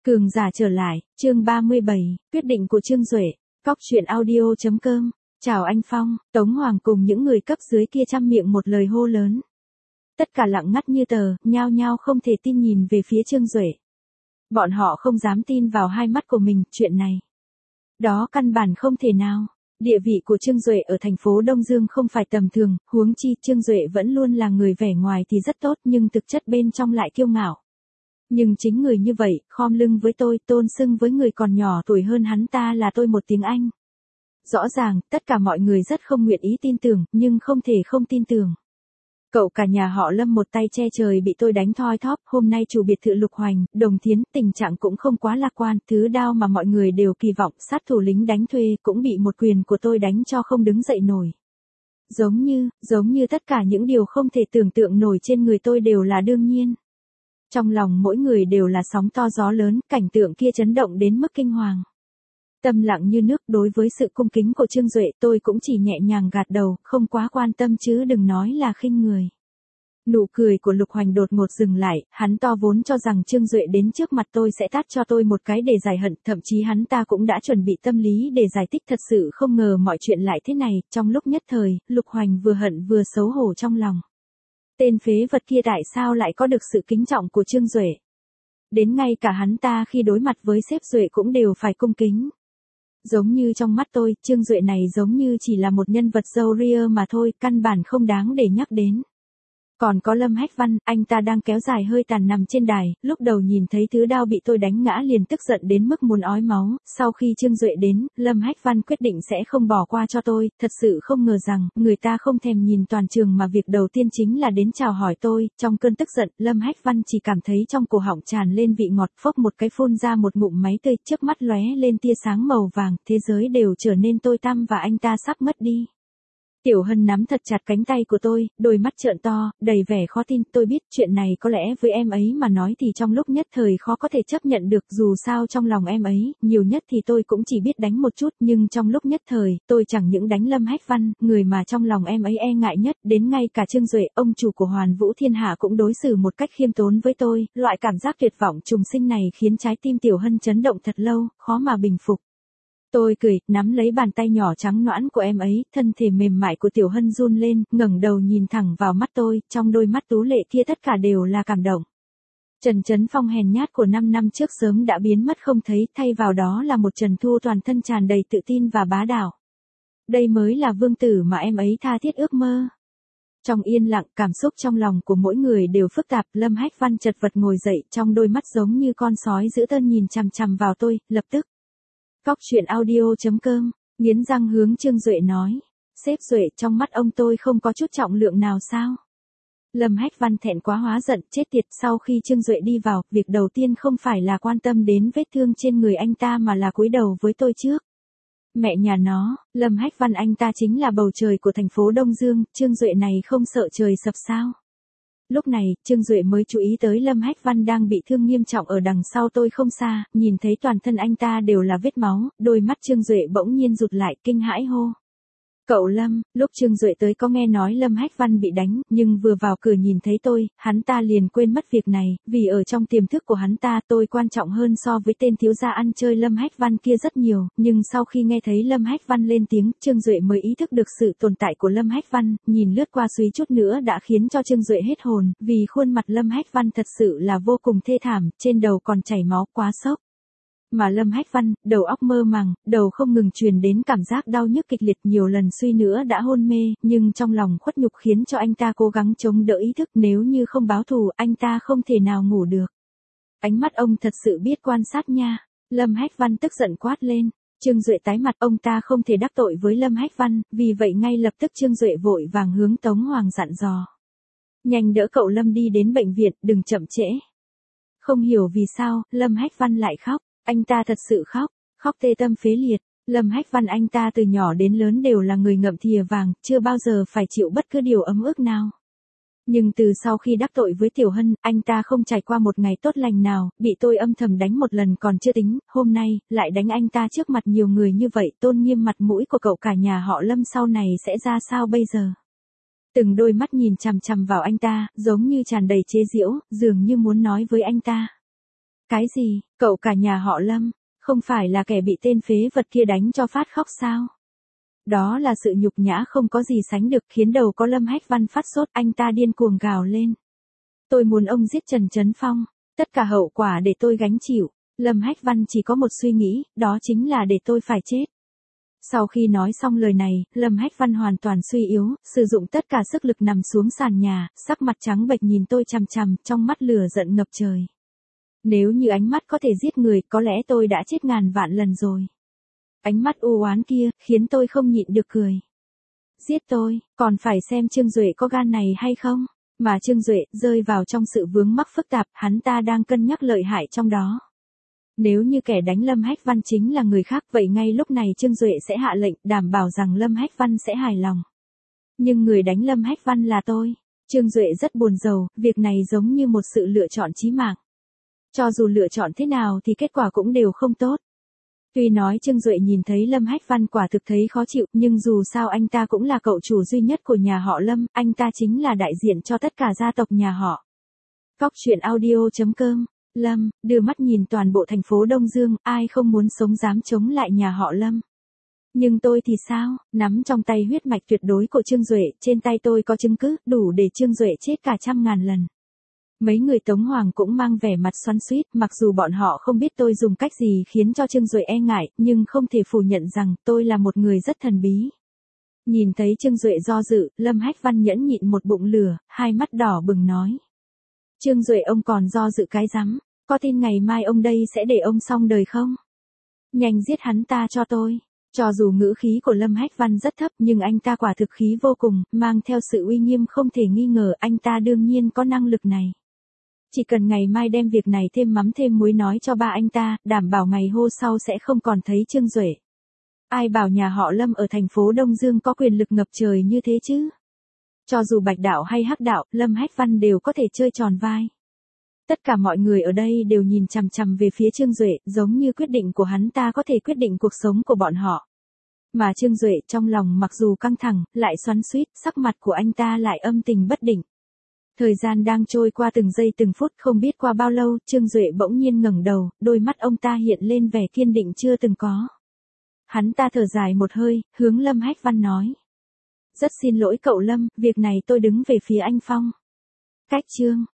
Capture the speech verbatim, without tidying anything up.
Cường giả trở lại, chương ba mươi bảy, quyết định của Trương Duệ, Cóc truyện audio chấm com. Chào anh Phong, Tống Hoàng cùng những người cấp dưới kia trăm miệng một lời hô lớn. Tất cả lặng ngắt như tờ, nhao nhao không thể tin nhìn về phía Trương Duệ. Bọn họ không dám tin vào hai mắt của mình, chuyện này. Đó căn bản không thể nào. Địa vị của Trương Duệ ở thành phố Đông Dương không phải tầm thường, huống chi Trương Duệ vẫn luôn là người vẻ ngoài thì rất tốt nhưng thực chất bên trong lại kiêu ngạo. Nhưng chính người như vậy, khom lưng với tôi, tôn xưng với người còn nhỏ tuổi hơn hắn ta là tôi một tiếng Anh. Rõ ràng, tất cả mọi người rất không nguyện ý tin tưởng, nhưng không thể không tin tưởng. Cậu cả nhà họ Lâm một tay che trời bị tôi đánh thoi thóp, hôm nay chủ biệt thự Lục Hoành, Đồng Thiến, tình trạng cũng không quá lạc quan, thứ đao mà mọi người đều kỳ vọng, sát thủ lính đánh thuê cũng bị một quyền của tôi đánh cho không đứng dậy nổi. Giống như, giống như tất cả những điều không thể tưởng tượng nổi trên người tôi đều là đương nhiên. Trong lòng mỗi người đều là sóng to gió lớn, cảnh tượng kia chấn động đến mức kinh hoàng. Tâm lặng như nước, đối với sự cung kính của Trương Duệ tôi cũng chỉ nhẹ nhàng gạt đầu, không quá quan tâm chứ đừng nói là khinh người. Nụ cười của Lục Hoành đột ngột dừng lại, hắn to vốn cho rằng Trương Duệ đến trước mặt tôi sẽ tát cho tôi một cái để giải hận, thậm chí hắn ta cũng đã chuẩn bị tâm lý để giải thích, thật sự không ngờ mọi chuyện lại thế này. Trong lúc nhất thời, Lục Hoành vừa hận vừa xấu hổ trong lòng. Tên phế vật kia tại sao lại có được sự kính trọng của Trương Duệ? Đến ngay cả hắn ta khi đối mặt với sếp Duệ cũng đều phải cung kính. Giống như trong mắt tôi, Trương Duệ này giống như chỉ là một nhân vật râu ria mà thôi, căn bản không đáng để nhắc đến. Còn có Lâm Hách Văn, anh ta đang kéo dài hơi tàn nằm trên đài, lúc đầu nhìn thấy thứ đao bị tôi đánh ngã liền tức giận đến mức muốn ói máu, sau khi Trương Duệ đến, Lâm Hách Văn quyết định sẽ không bỏ qua cho tôi, thật sự không ngờ rằng, người ta không thèm nhìn toàn trường mà việc đầu tiên chính là đến chào hỏi tôi, trong cơn tức giận, Lâm Hách Văn chỉ cảm thấy trong cổ họng tràn lên vị ngọt, phốc một cái phun ra một ngụm máy tươi, trước mắt lóe lên tia sáng màu vàng, thế giới đều trở nên tối tăm và anh ta sắp mất đi. Tiểu Hân nắm thật chặt cánh tay của tôi, đôi mắt trợn to, đầy vẻ khó tin, tôi biết chuyện này có lẽ với em ấy mà nói thì trong lúc nhất thời khó có thể chấp nhận được, dù sao trong lòng em ấy, nhiều nhất thì tôi cũng chỉ biết đánh một chút, nhưng trong lúc nhất thời, tôi chẳng những đánh Lâm Hách Văn, người mà trong lòng em ấy e ngại nhất, đến ngay cả Trương Duệ, ông chủ của Hoàn Vũ Thiên Hạ cũng đối xử một cách khiêm tốn với tôi, loại cảm giác tuyệt vọng trùng sinh này khiến trái tim Tiểu Hân chấn động thật lâu, khó mà bình phục. Tôi cười, nắm lấy bàn tay nhỏ trắng nõn của em ấy, thân thể mềm mại của Tiểu Hân run lên, ngẩng đầu nhìn thẳng vào mắt tôi, trong đôi mắt tú lệ kia tất cả đều là cảm động. Trần Chấn Phong hèn nhát của năm năm trước sớm đã biến mất không thấy, thay vào đó là một Trần Thu toàn thân tràn đầy tự tin và bá đạo. Đây mới là vương tử mà em ấy tha thiết ước mơ. Trong yên lặng, cảm xúc trong lòng của mỗi người đều phức tạp, Lâm Hách Văn chật vật ngồi dậy, trong đôi mắt giống như con sói dữ tợn nhìn chằm chằm vào tôi, lập tức. Cóc truyện audio chấm com, nghiến răng hướng Trương Duệ nói. Sếp Duệ, trong mắt ông tôi không có chút trọng lượng nào sao? Lâm Hách Văn thẹn quá hóa giận, chết tiệt, sau khi Trương Duệ đi vào, việc đầu tiên không phải là quan tâm đến vết thương trên người anh ta mà là cúi đầu với tôi trước. Mẹ nhà nó, Lâm Hách Văn anh ta chính là bầu trời của thành phố Đông Dương, Trương Duệ này không sợ trời sập sao? Lúc này, Trương Duệ mới chú ý tới Lâm Hách Văn đang bị thương nghiêm trọng ở đằng sau tôi không xa, nhìn thấy toàn thân anh ta đều là vết máu, đôi mắt Trương Duệ bỗng nhiên rụt lại, kinh hãi hô. Cậu Lâm, lúc Trương Duệ tới có nghe nói Lâm Hách Văn bị đánh, nhưng vừa vào cửa nhìn thấy tôi, hắn ta liền quên mất việc này, vì ở trong tiềm thức của hắn ta tôi quan trọng hơn so với tên thiếu gia ăn chơi Lâm Hách Văn kia rất nhiều, nhưng sau khi nghe thấy Lâm Hách Văn lên tiếng, Trương Duệ mới ý thức được sự tồn tại của Lâm Hách Văn, nhìn lướt qua suýt chút nữa đã khiến cho Trương Duệ hết hồn, vì khuôn mặt Lâm Hách Văn thật sự là vô cùng thê thảm, trên đầu còn chảy máu, quá sốc. Mà Lâm Hách Văn, đầu óc mơ màng, đầu không ngừng truyền đến cảm giác đau nhức kịch liệt, nhiều lần suy nữa đã hôn mê, nhưng trong lòng khuất nhục khiến cho anh ta cố gắng chống đỡ ý thức, nếu như không báo thù, anh ta không thể nào ngủ được. Ánh mắt ông thật sự biết quan sát nha. Lâm Hách Văn tức giận quát lên. Trương Duệ tái mặt, ông ta không thể đắc tội với Lâm Hách Văn, vì vậy ngay lập tức Trương Duệ vội vàng hướng Tống Hoàng dặn dò. Nhanh đỡ cậu Lâm đi đến bệnh viện, đừng chậm trễ. Không hiểu vì sao, Lâm Hách Văn lại khóc. Anh ta thật sự khóc, khóc tê tâm phế liệt. Lâm Hách Văn anh ta từ nhỏ đến lớn đều là người ngậm thìa vàng, chưa bao giờ phải chịu bất cứ điều ấm ức nào. Nhưng từ sau khi đắc tội với Tiểu Hân, anh ta không trải qua một ngày tốt lành nào, bị tôi âm thầm đánh một lần còn chưa tính, hôm nay, lại đánh anh ta trước mặt nhiều người như vậy, tôn nghiêm mặt mũi của cậu cả nhà họ Lâm sau này sẽ ra sao bây giờ? Từng đôi mắt nhìn chằm chằm vào anh ta, giống như tràn đầy chế giễu, dường như muốn nói với anh ta. Cái gì, cậu cả nhà họ Lâm, không phải là kẻ bị tên phế vật kia đánh cho phát khóc sao? Đó là sự nhục nhã không có gì sánh được, khiến đầu có Lâm Hách Văn phát sốt, anh ta điên cuồng gào lên. Tôi muốn ông giết Trần Chấn Phong, tất cả hậu quả để tôi gánh chịu. Lâm Hách Văn chỉ có một suy nghĩ, đó chính là để tôi phải chết. Sau khi nói xong lời này, Lâm Hách Văn hoàn toàn suy yếu, sử dụng tất cả sức lực nằm xuống sàn nhà, sắc mặt trắng bệch nhìn tôi chằm chằm, trong mắt lửa giận ngập trời. Nếu như ánh mắt có thể giết người, có lẽ tôi đã chết ngàn vạn lần rồi. Ánh mắt u oán kia, khiến tôi không nhịn được cười. Giết tôi, còn phải xem Trương Duệ có gan này hay không? Mà Trương Duệ, rơi vào trong sự vướng mắc phức tạp, hắn ta đang cân nhắc lợi hại trong đó. Nếu như kẻ đánh Lâm Hách Văn chính là người khác, vậy ngay lúc này Trương Duệ sẽ hạ lệnh, đảm bảo rằng Lâm Hách Văn sẽ hài lòng. Nhưng người đánh Lâm Hách Văn là tôi. Trương Duệ rất buồn rầu, việc này giống như một sự lựa chọn chí mạng. Cho dù lựa chọn thế nào thì kết quả cũng đều không tốt. Tuy nói Trương Duệ nhìn thấy Lâm Hách Văn quả thực thấy khó chịu, nhưng dù sao anh ta cũng là cậu chủ duy nhất của nhà họ Lâm, anh ta chính là đại diện cho tất cả gia tộc nhà họ. Cóc truyện audio chấm com. Lâm, đưa mắt nhìn toàn bộ thành phố Đông Dương, ai không muốn sống dám chống lại nhà họ Lâm. Nhưng tôi thì sao, nắm trong tay huyết mạch tuyệt đối của Trương Duệ, trên tay tôi có chứng cứ, đủ để Trương Duệ chết cả trăm ngàn lần. Mấy người Tống Hoàng cũng mang vẻ mặt xoắn xuýt, mặc dù bọn họ không biết tôi dùng cách gì khiến cho Trương Duệ e ngại, nhưng không thể phủ nhận rằng tôi là một người rất thần bí. Nhìn thấy Trương Duệ do dự, Lâm Hách Văn nhẫn nhịn một bụng lửa, hai mắt đỏ bừng nói. Trương Duệ ông còn do dự cái rắm, có tin ngày mai ông đây sẽ để ông xong đời không? Nhanh giết hắn ta cho tôi. Cho dù ngữ khí của Lâm Hách Văn rất thấp nhưng anh ta quả thực khí vô cùng, mang theo sự uy nghiêm không thể nghi ngờ, anh ta đương nhiên có năng lực này. Chỉ cần ngày mai đem việc này thêm mắm thêm muối nói cho ba anh ta, đảm bảo ngày hôm sau sẽ không còn thấy Trương Duệ. Ai bảo nhà họ Lâm ở thành phố Đông Dương có quyền lực ngập trời như thế chứ? Cho dù bạch đạo hay hắc đạo, Lâm Hách Văn đều có thể chơi tròn vai. Tất cả mọi người ở đây đều nhìn chằm chằm về phía Trương Duệ, giống như quyết định của hắn ta có thể quyết định cuộc sống của bọn họ. Mà Trương Duệ trong lòng mặc dù căng thẳng, lại xoắn xuýt, sắc mặt của anh ta lại âm tình bất định. Thời gian đang trôi qua từng giây từng phút, không biết qua bao lâu, Trương Duệ bỗng nhiên ngẩng đầu, đôi mắt ông ta hiện lên vẻ kiên định chưa từng có. Hắn ta thở dài một hơi, hướng Lâm Hách Văn nói. Rất xin lỗi cậu Lâm, việc này tôi đứng về phía anh Phong. Cách chương